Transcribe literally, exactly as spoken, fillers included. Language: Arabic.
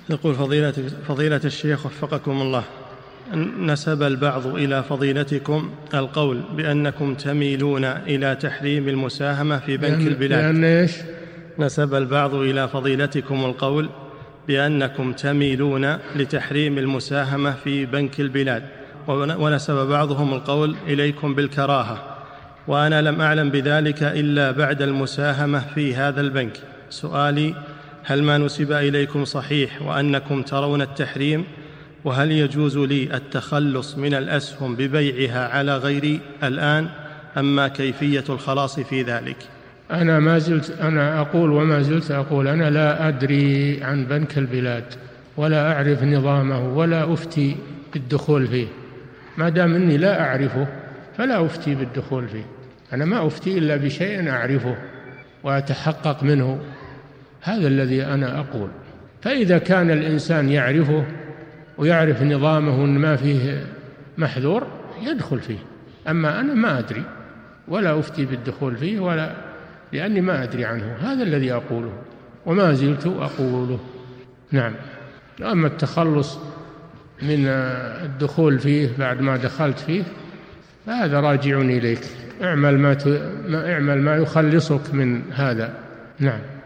يقول فضيلة, فضيلة الشيخ وفقكم الله، نسب البعض إلى فضيلتكم القول بأنكم تميلون إلى تحريم المساهمة في بنك لأن البلاد. لأن إيش؟ نسب البعض إلى فضيلتكم القول بأنكم تميلون لتحريم المساهمة في بنك البلاد، ونسب بعضهم القول إليكم بالكراهة، وأنا لم أعلم بذلك إلا بعد المساهمة في هذا البنك. سؤالي: هل ما نسب إليكم صحيح وأنكم ترون التحريم؟ وهل يجوز لي التخلص من الأسهم ببيعها على غيري الآن، أما كيفية الخلاص في ذلك؟ أنا ما زلت أنا أقول وما زلت أقول أنا لا أدري عن بنك البلاد ولا أعرف نظامه ولا أفتي بالدخول فيه. ما دام أني لا أعرفه فلا أفتي بالدخول فيه. أنا ما أفتي إلا بشيء أعرفه وأتحقق منه، هذا الذي أنا أقول. فإذا كان الإنسان يعرفه ويعرف نظامه أن ما فيه محذور يدخل فيه، أما أنا ما أدري ولا أفتي بالدخول فيه ولا لأني ما أدري عنه، هذا الذي أقوله وما زلت أقوله. نعم. أما التخلص من الدخول فيه بعد ما دخلت فيه فهذا راجع إليك، اعمل ما, ت... اعمل ما يخلصك من هذا. نعم.